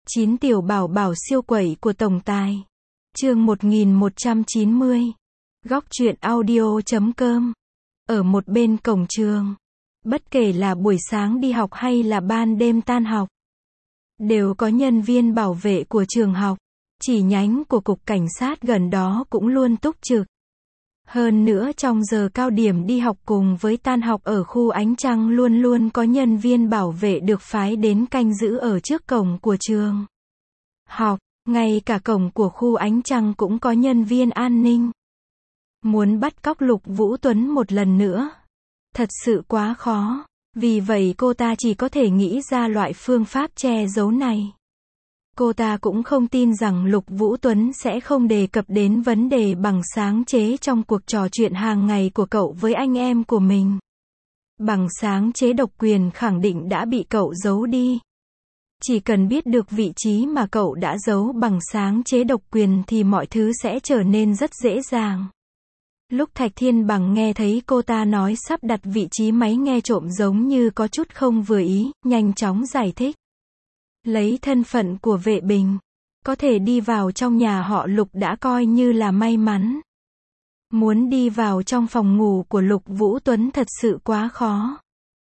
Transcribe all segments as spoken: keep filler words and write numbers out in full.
chín tiểu bảo bảo siêu quẩy của tổng tài. Chương một nghìn một trăm chín mươi. Góc truyện audio chấm com. Ở một bên cổng trường, bất kể là buổi sáng đi học hay là ban đêm tan học, đều có nhân viên bảo vệ của trường học. Chỉ nhánh của cục cảnh sát gần đó cũng luôn túc trực. Hơn nữa trong giờ cao điểm đi học cùng với tan học ở khu ánh trăng luôn luôn có nhân viên bảo vệ được phái đến canh giữ ở trước cổng của trường học. Ngay cả cổng của khu ánh trăng cũng có nhân viên an ninh. Muốn bắt cóc Lục Vũ Tuấn một lần nữa, thật sự quá khó. Vì vậy cô ta chỉ có thể nghĩ ra loại phương pháp che giấu này. Cô ta cũng không tin rằng Lục Vũ Tuấn sẽ không đề cập đến vấn đề bằng sáng chế trong cuộc trò chuyện hàng ngày của cậu với anh em của mình. Bằng sáng chế độc quyền khẳng định đã bị cậu giấu đi. Chỉ cần biết được vị trí mà cậu đã giấu bằng sáng chế độc quyền thì mọi thứ sẽ trở nên rất dễ dàng. Lúc Thạch Thiên Bằng nghe thấy cô ta nói sắp đặt vị trí máy nghe trộm giống như có chút không vừa ý, nhanh chóng giải thích. Lấy thân phận của vệ bình, có thể đi vào trong nhà họ Lục đã coi như là may mắn. Muốn đi vào trong phòng ngủ của Lục Vũ Tuấn thật sự quá khó.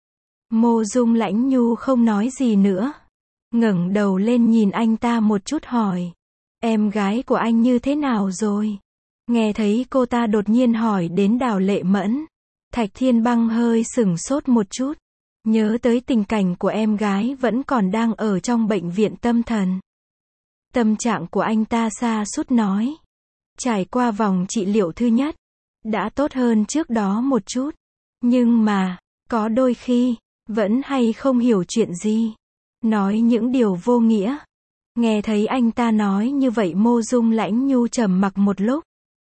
Mộ Dung Lãnh Nhu không nói gì nữa. Ngẩng đầu lên nhìn anh ta một chút hỏi. Em gái của anh như thế nào rồi? Nghe thấy cô ta đột nhiên hỏi đến Đào Lệ Mẫn, Thạch Thiên Băng hơi sửng sốt một chút. Nhớ tới tình cảnh của em gái vẫn còn đang ở trong bệnh viện tâm thần. Tâm trạng của anh ta sa sút nói. Trải qua vòng trị liệu thứ nhất, đã tốt hơn trước đó một chút. Nhưng mà, có đôi khi, vẫn hay không hiểu chuyện gì. Nói những điều vô nghĩa. Nghe thấy anh ta nói như vậy Mộ Dung Lãnh Nhu trầm mặc một lúc.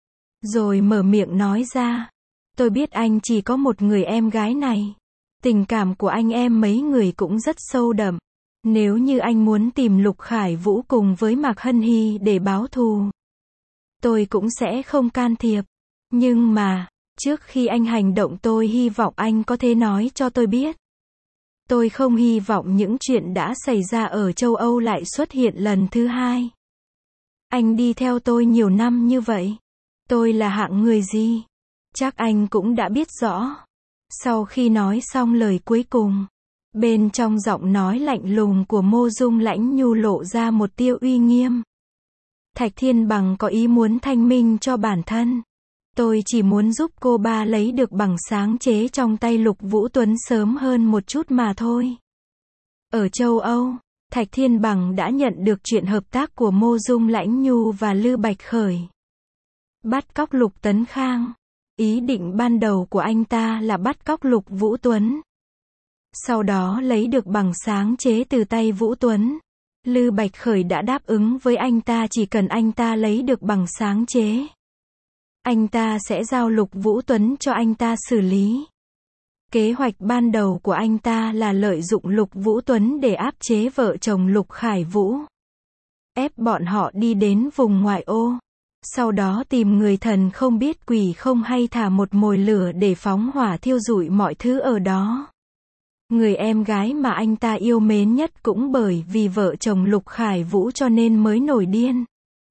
Rồi mở miệng nói ra. Tôi biết anh chỉ có một người em gái này. Tình cảm của anh em mấy người cũng rất sâu đậm. Nếu như anh muốn tìm Lục Khải Vũ cùng với Mạc Hân Hy để báo thù, tôi cũng sẽ không can thiệp. Nhưng mà, trước khi anh hành động tôi hy vọng anh có thể nói cho tôi biết. Tôi không hy vọng những chuyện đã xảy ra ở châu Âu lại xuất hiện lần thứ hai. Anh đi theo tôi nhiều năm như vậy. Tôi là hạng người gì? Chắc anh cũng đã biết rõ. Sau khi nói xong lời cuối cùng, bên trong giọng nói lạnh lùng của Mộ Dung Lãnh Nhu lộ ra một tia uy nghiêm. Thạch Thiên Bằng có ý muốn thanh minh cho bản thân. Tôi chỉ muốn giúp cô ba lấy được bằng sáng chế trong tay Lục Vũ Tuấn sớm hơn một chút mà thôi. Ở châu Âu, Thạch Thiên Bằng đã nhận được chuyện hợp tác của Mộ Dung Lãnh Nhu và Lư Bạch Khởi. Bắt cóc Lục Tấn Khang. Ý định ban đầu của anh ta là bắt cóc Lục Vũ Tuấn. Sau đó lấy được bằng sáng chế từ tay Vũ Tuấn. Lư Bạch Khởi đã đáp ứng với anh ta chỉ cần anh ta lấy được bằng sáng chế, anh ta sẽ giao Lục Vũ Tuấn cho anh ta xử lý. Kế hoạch ban đầu của anh ta là lợi dụng Lục Vũ Tuấn để áp chế vợ chồng Lục Khải Vũ. Ép bọn họ đi đến vùng ngoại ô. Sau đó tìm người thần không biết quỷ không hay thả một mồi lửa để phóng hỏa thiêu rụi mọi thứ ở đó. Người em gái mà anh ta yêu mến nhất cũng bởi vì vợ chồng Lục Khải Vũ cho nên mới nổi điên.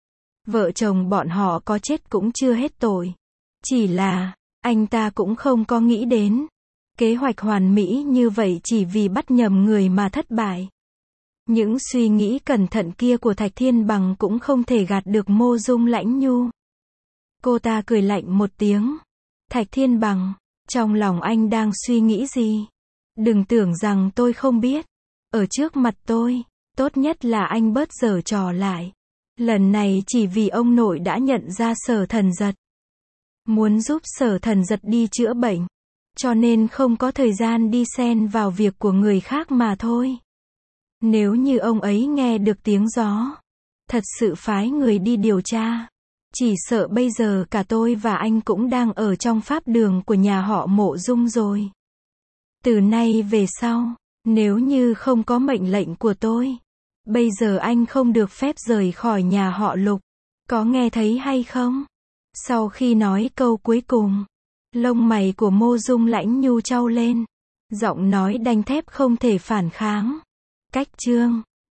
Vợ chồng bọn họ có chết cũng chưa hết tội. Chỉ là, anh ta cũng không có nghĩ đến. Kế hoạch hoàn mỹ như vậy chỉ vì bắt nhầm người mà thất bại. Những suy nghĩ cẩn thận kia của Thạch Thiên Bằng cũng không thể gạt được Mộ Dung Lãnh Nhu. Cô ta cười lạnh một tiếng. Thạch Thiên Bằng, trong lòng anh đang suy nghĩ gì? Đừng tưởng rằng tôi không biết. Ở trước mặt tôi, tốt nhất là anh bớt giở trò lại. Lần này chỉ vì ông nội đã nhận ra Sở Thần Giật. Muốn giúp Sở Thần Giật đi chữa bệnh. Cho nên không có thời gian đi xen vào việc của người khác mà thôi. Nếu như ông ấy nghe được tiếng gió, thật sự phái người đi điều tra, chỉ sợ bây giờ cả tôi và anh cũng đang ở trong pháp đường của nhà họ Mộ Dung rồi. Từ nay về sau, nếu như không có mệnh lệnh của tôi, bây giờ anh không được phép rời khỏi nhà họ Lục. Có nghe thấy hay không? Sau khi nói câu cuối cùng, lông mày của Mộ Dung Lãnh Nhu chau lên, giọng nói đanh thép không thể phản kháng. Cách chương